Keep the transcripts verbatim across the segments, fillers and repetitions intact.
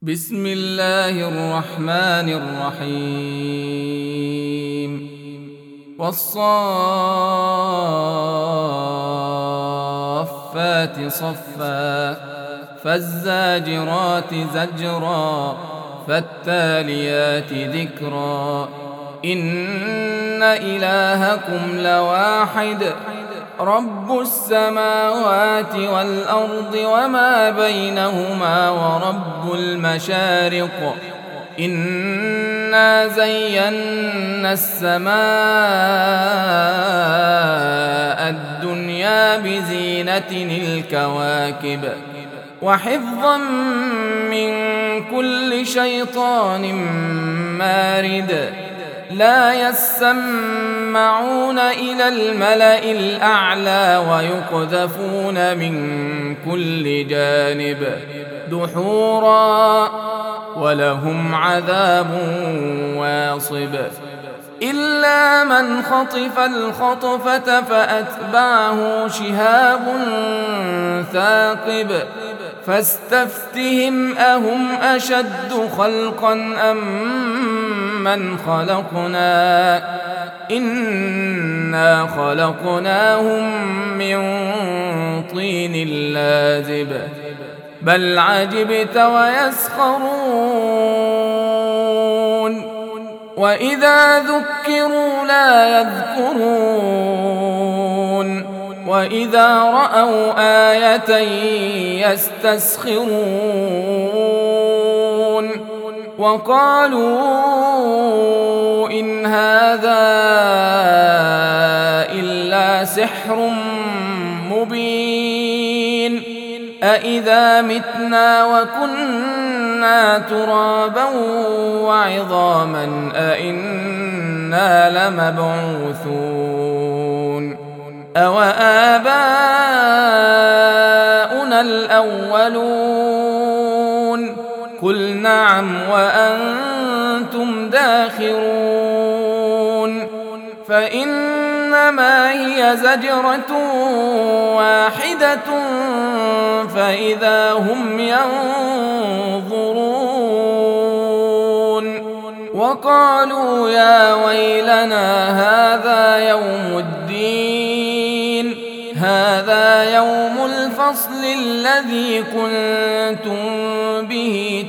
بسم الله الرحمن الرحيم والصافات صفا فالزاجرات زجرا فالتاليات ذكرا إن إلهكم لواحد رب السماوات والأرض وما بينهما ورب المشارق إنا زينا السماء الدنيا بزينة الكواكب وحفظا من كل شيطان مارد لا يسمعون إلى الملأ الأعلى ويقذفون من كل جانب دحورا ولهم عذاب واصب إلا من خطف الخطفة فأتبعه شهاب ثاقب فاستفتهم أهم أشد خلقا أم من خلقنا إنا خلقناهم من طين لازب بل عجبت ويسخرون وإذا ذكروا لا يذكرون وإذا رأوا آية يستسخرون وقالوا إن هذا إلا سحر مبين أإذا متنا وكنا ترابا وعظاما أإنا لمبعوثون أوآباؤنا الأولون قل نعم وأنتم داخرون فإنما هي زجرة واحدة فإذا هم ينظرون وقالوا يا ويلنا هذا يوم الدين هذا يوم الفصل الذي كنتم به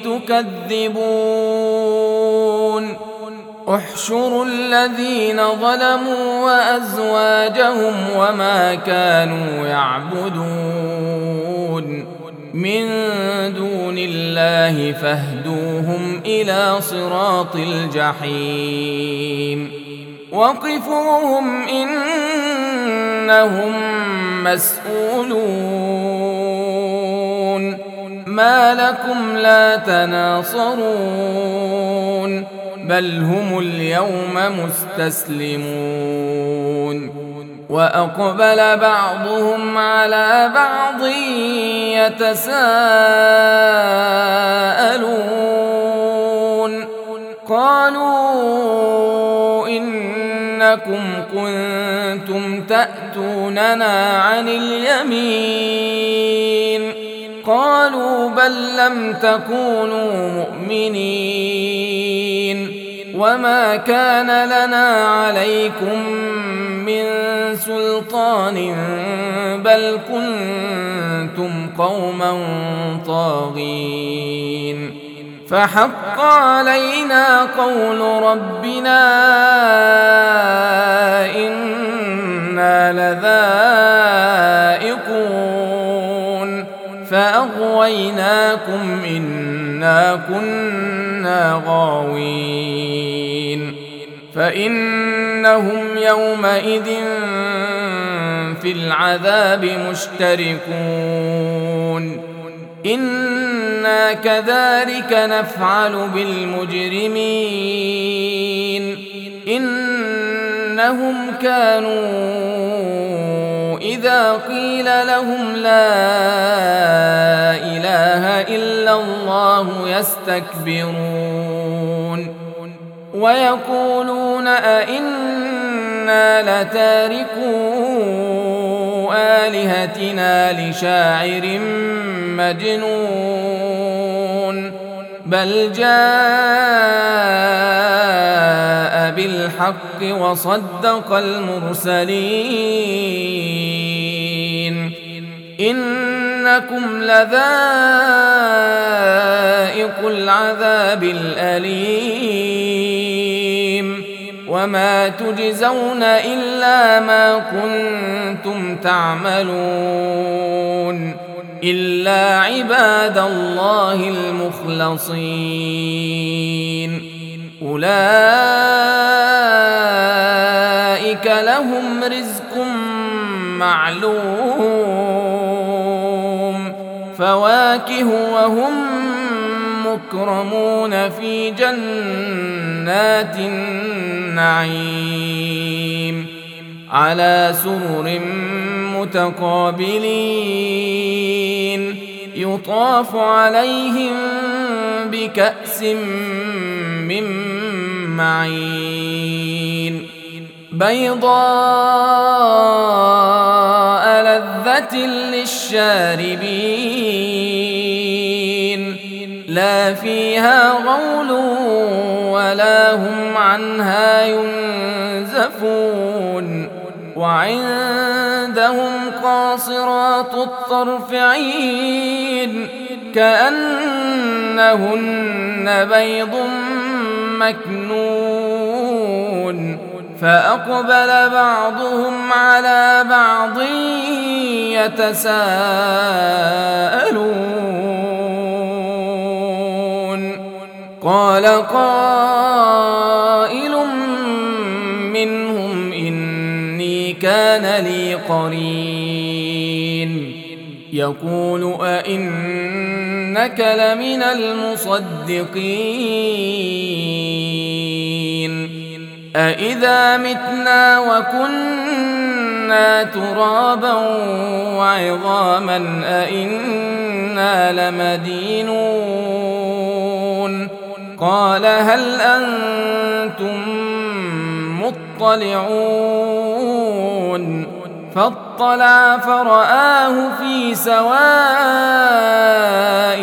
تكذبون احشروا الذين ظلموا وأزواجهم وما كانوا يعبدون من دون الله فاهدوهم إلى صراط الجحيم وقفوهم إنهم مسؤولون ما لكم لا تناصرون بل هم اليوم مستسلمون وأقبل بعضهم على بعض يتساءلون قالوا إنكم كنتم تأتوننا عن اليمين قالوا بل لم تكونوا مؤمنين وما كان لنا عليكم من سلطان بل كنتم قوما طاغين فحق علينا قول ربنا إنا لذائقون فأغويناكم إنا كنا غاوين فإنهم يومئذ في العذاب مشتركون إنا كذلك نفعل بالمجرمين إنهم كانوا إذا قيل لهم لا إله إلا الله يستكبرون ويقولون أئنا لتاركو آلهتنا لشاعر مجنون بل جاء بالحق وصدق المرسلين إنكم لذائق العذاب الأليم وما تجزون إلا ما كنتم تعملون إلا عباد الله المخلصين أولئك لهم رزق معلوم فواكه وهم مكرمون في جنات النعيم على سرر متقابلين يطاف عليهم بكأس من معين بيضاء لذة للشاربين لا فيها غول ولا هم عنها ينزفون وعندهم قاصرات الطرف عين كأنهن بيض مكنون فأقبل بعضهم على بعض يتساءلون قال قائل منهم إني كان لي قرين يقول أئنك لمن المصدقين أإذا متنا وكنا ترابا وعظاما أئنا لمدينون قال هل أنتم مطلعون فاطلع فرآه في سواء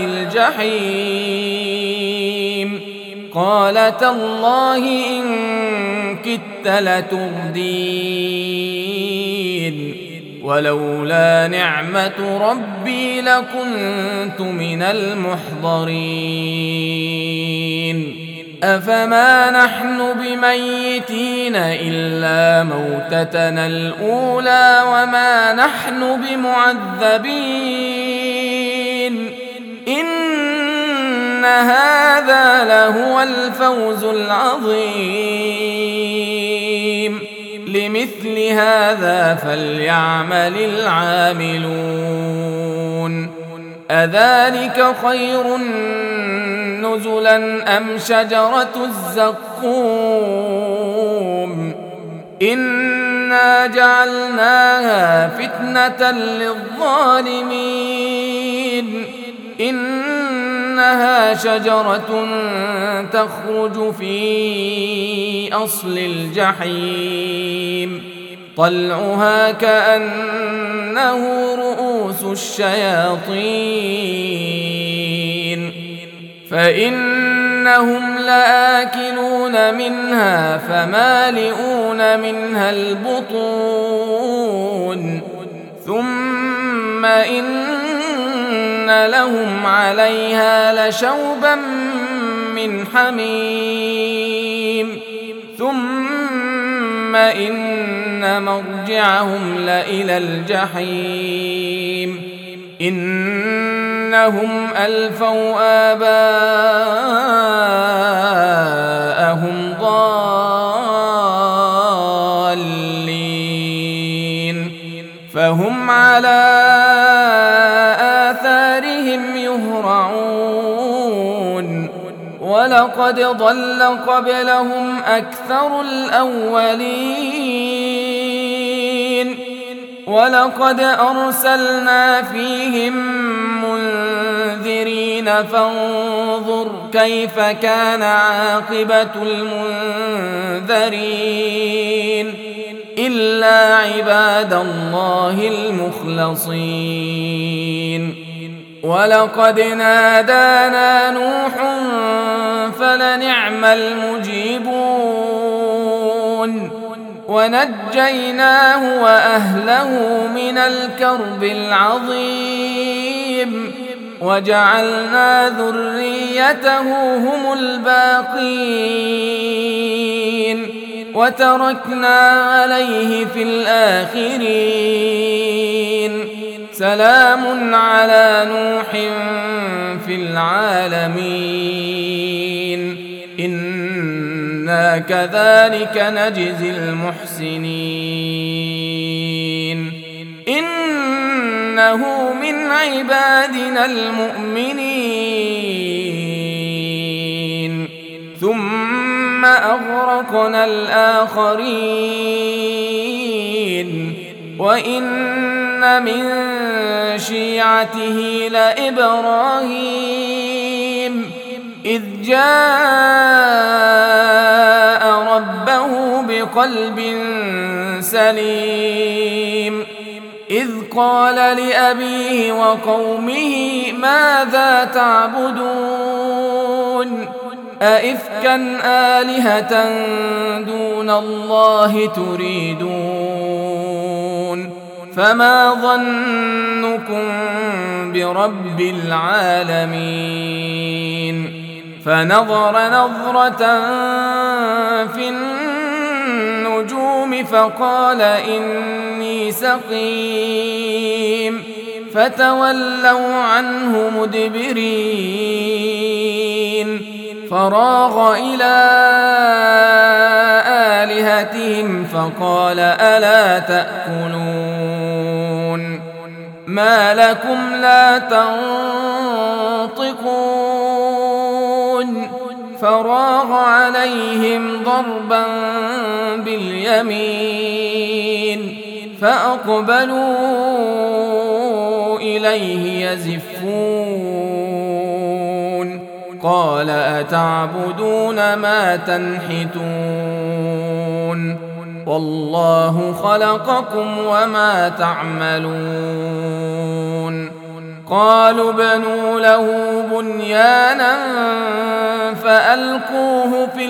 الجحيم قال تالله إن كدت لتردين ولولا نعمة ربي لكنت من المحضرين أفما نحن بميتين إلا موتتنا الأولى وما نحن بمعذبين إن هذا لهو الفوز العظيم لمثل هذا فليعمل العاملون أذلك خير نزلا أم شجرة الزقوم إنا جعلناها فتنة للظالمين إنها شجرة تخرج في أصل الجحيم طلعها كأنه رؤوس الشياطين فإنهم لآكلون منها فمالئون منها البطون ثم إن لهم عليها لشوبا من حميم ثم إن مرجعهم لإلى الجحيم إنهم ألفوا آباءهم ضالين فهم على آثارهم يهرعون ولقد ضل قبلهم أكثر الأولين ولقد أرسلنا فيهم منذرين فانظر كيف كان عاقبة المنذرين إلا عباد الله المخلصين ولقد نادانا نوح فلنعم المجيبون ونجيناه وأهله من الكرب العظيم وجعلنا ذريته هم الباقين وتركنا عليه في الآخرين سلام على نوح في العالمين إنا كذلك نجزي المحسنين إنه من عبادنا المؤمنين ثم أغرقنا الآخرين وإن من شيعته لإبراهيم إذ جاء ربه بقلب سليم إذ قال لأبيه وقومه ماذا تعبدون أئفكا آلهة دون الله تريدون فما ظنكم برب العالمين فنظر نظرة في النجوم فقال إني سقيم فتولوا عنه مدبرين فراغ إلى آلهتهم فقال ألا تأكلون ما لكم لا تنطقون فراغ عليهم ضربا باليمين فأقبلوا إليه يزفون قال أتعبدون ما تنحتون والله خلقكم وما تعملون قالوا بنوا له بنيانا فألقوه في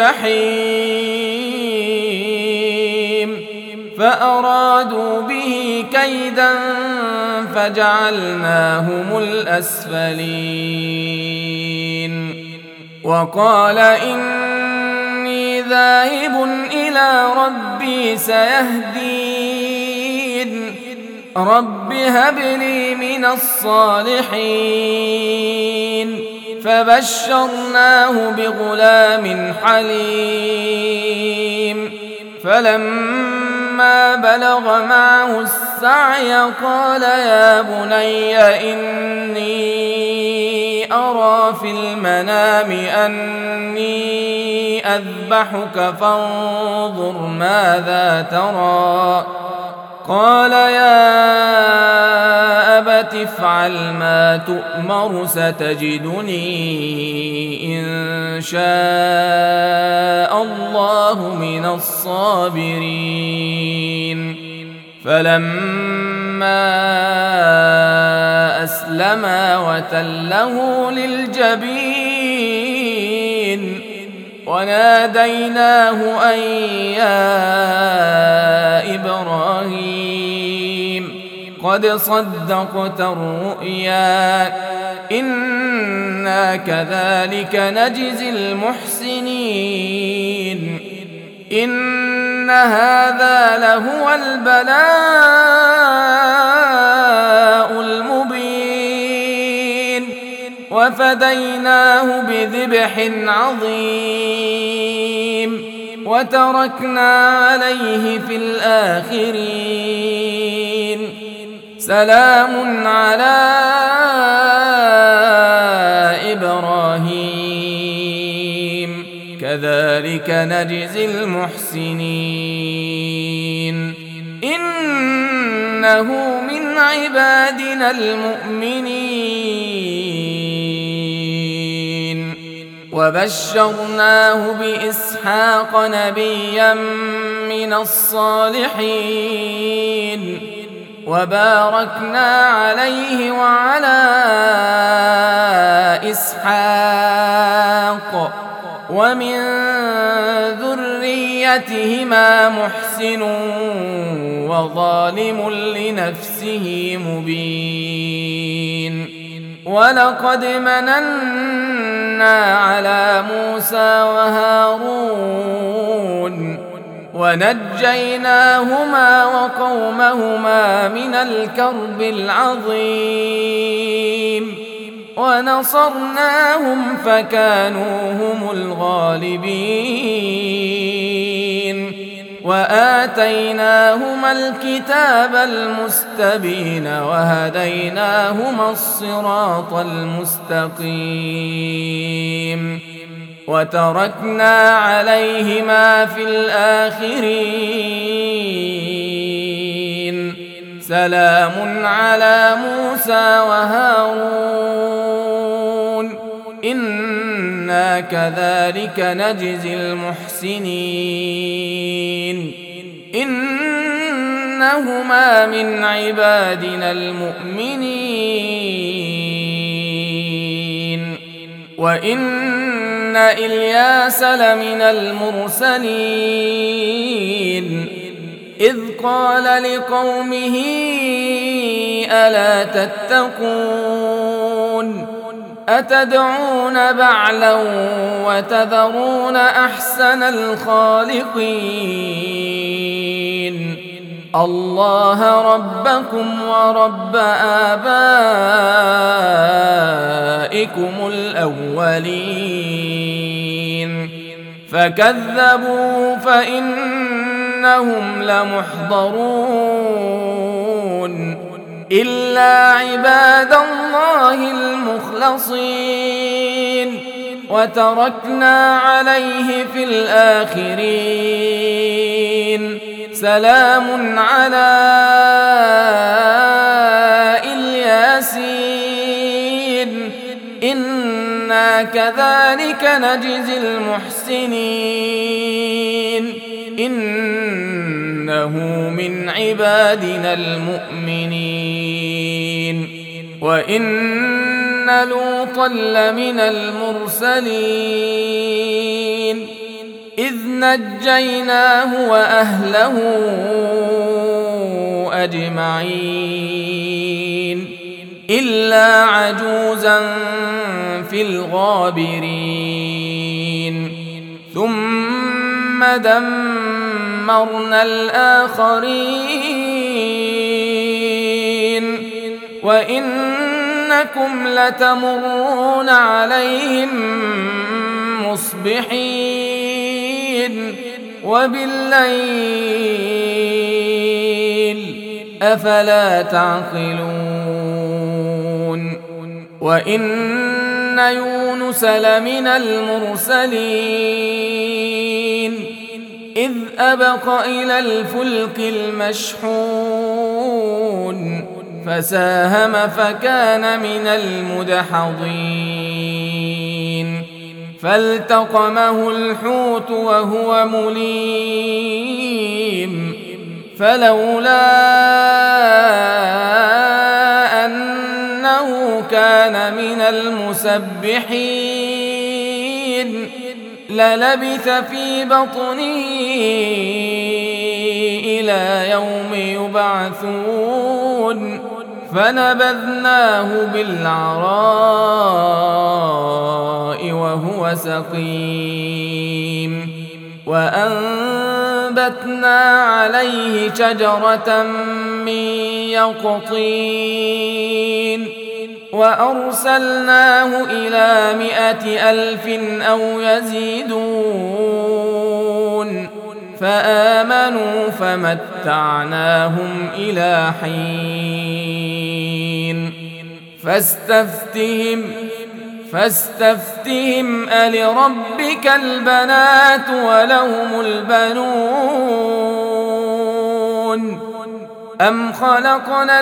الجحيم فأرادوا به كيدا فجعلناهم الأسفلين وقال إني ذاهب إلى ربي سيهدين رب هب لي من الصالحين فبشرناه بغلام حليم فلما بلغ معه السعي قال يا بني إني أرى في المنام أني أذبحك فانظر ماذا ترى قال يا أبت افعل ما تؤمر ستجدني إن شاء الله من الصابرين فلما أسلما وتله للجبين وناديناه أن يا إبراهيم قد صدقت الرؤيا إنا كذلك نجزي المحسنين إن هذا لهو البلاء المبين وفديناه بذبح عظيم وتركنا عليه في الآخرين سلام على إبراهيم كذلك نجزي المحسنين إنه من عبادنا المؤمنين وبشرناه بإسحاق نبيا من الصالحين وباركنا عليه وعلى إسحاق ومن ذريتهما محسن وظالم لنفسه مبين. ولقد مننا على موسى وهارون ونجيناهما وقومهما من الكرب العظيم ونصرناهم فكانوا هم الغالبين. وآتيناهما الكتاب المستبين وهديناهما الصراط المستقيم وتركنا عليهما في الآخرين. سلام على موسى وهارون إنا كذلك نجزي المحسنين إنهما من عبادنا المؤمنين. وإن إلياس لمن المرسلين إذ قال لقومه ألا تتقون أتدعون بعلا وتذرون أحسن الخالقين الله ربكم ورب آبائكم الأولين. فكذبوا فإنهم لمحضرون إلا عباد الله المخلصين. وتركنا عليه في الآخرين. سلام على الياسين إنا كذلك نجزي المحسنين إنه من عبادنا المؤمنين. وإن لوطا لمن المرسلين إذ نجيناه وأهله أجمعين إلا عجوزا في الغابرين. ثم دمرنا الآخرين وإنكم لتمرون عليهم مصبحين وبالليل أفلا تعقلون. وإن يونس لمن المرسلين إذ أبق إلى الفلك المشحون فساهم فكان من المدحضين فالتقمه الحوت وهو مليم فلولا أنه كان من المسبحين للبث في بطنه إلى يوم يبعثون فنبذناه بالعراء وهو سقيم وأنبتنا عليه شجرة من يقطين وأرسلناه إلى مائة ألف أو يزيدون فآمنوا فمتعناهم إلى حين فاستفتهم فاستفتهم ألربك البنات ولهم البنون أم خلقنا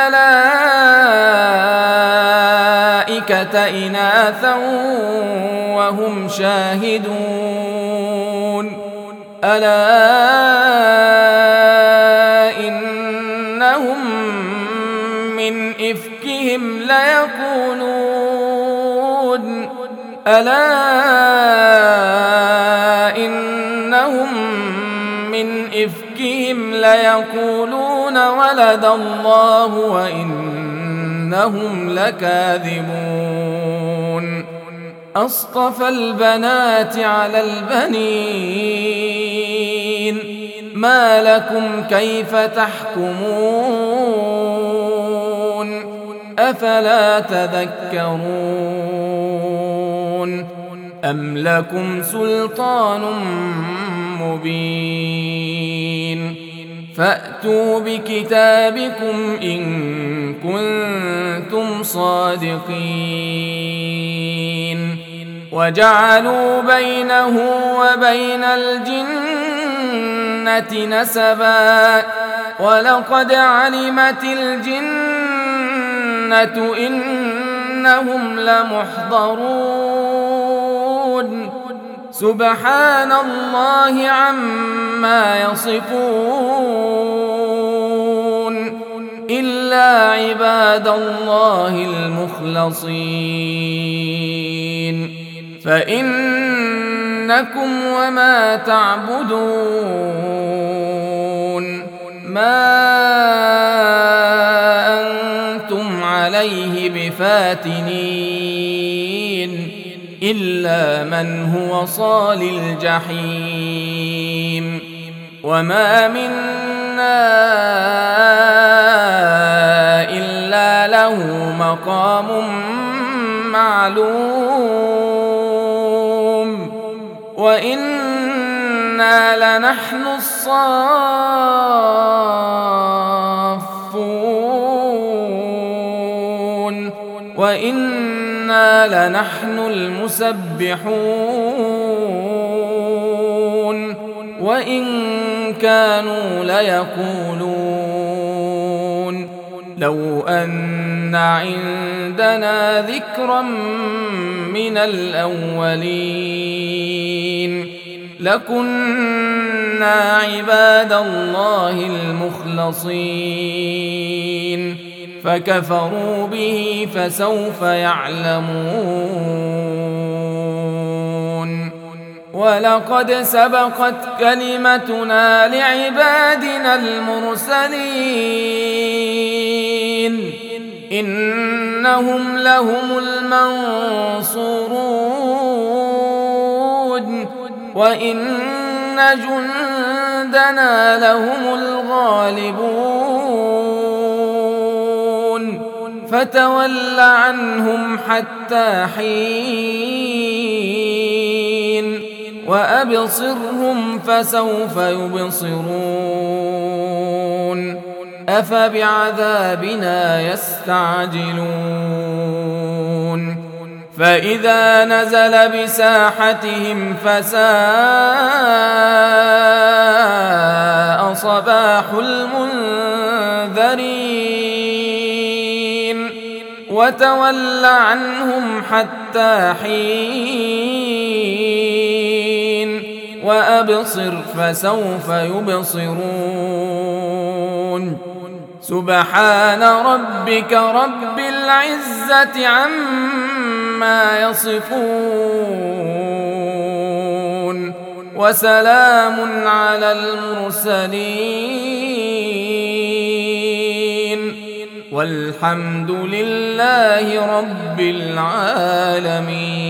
الملائكة إناثا وهم شاهدون ألا إنهم من إفكهم ليقولون ألا إنهم من إفكهم ليقولون ولد الله وإنهم لكاذبون أصطفى البنات على البنين ما لكم كيف تحكمون أفلا تذكرون أم لكم سلطان مبين فأتوا بكتابكم إن كنتم صادقين وجعلوا بينه وبين الجنة نسبا ولقد علمت الجنة إنهم لمحضرون سبحان الله عما يصفون إلا عباد الله المخلصين فإنكم وما تعبدون ما أنتم عليه بفاتنين إلا من هو صال الجحيم وما منا إلا له مقام معلوم وإنا لنحن الصافون وإنا لنحن المسبحون وإن كانوا ليقولون لو أن عندنا ذكرا من الأولين لكنا عباد الله المخلصين فكفروا به فسوف يعلمون ولقد سبقت كلمتنا لعبادنا المرسلين إنهم لهم المنصورون وإن جندنا لهم الغالبون فتول عنهم حتى حين وأبصرهم فسوف يبصرون أفبعذابنا يستعجلون فإذا نزل بساحتهم فساء صباح المنذرين وتول عنهم حتى حين وأبصر فسوف يبصرون سبحان ربك رب العزة عما يصفون وسلام على المرسلين والحمد لله رب العالمين.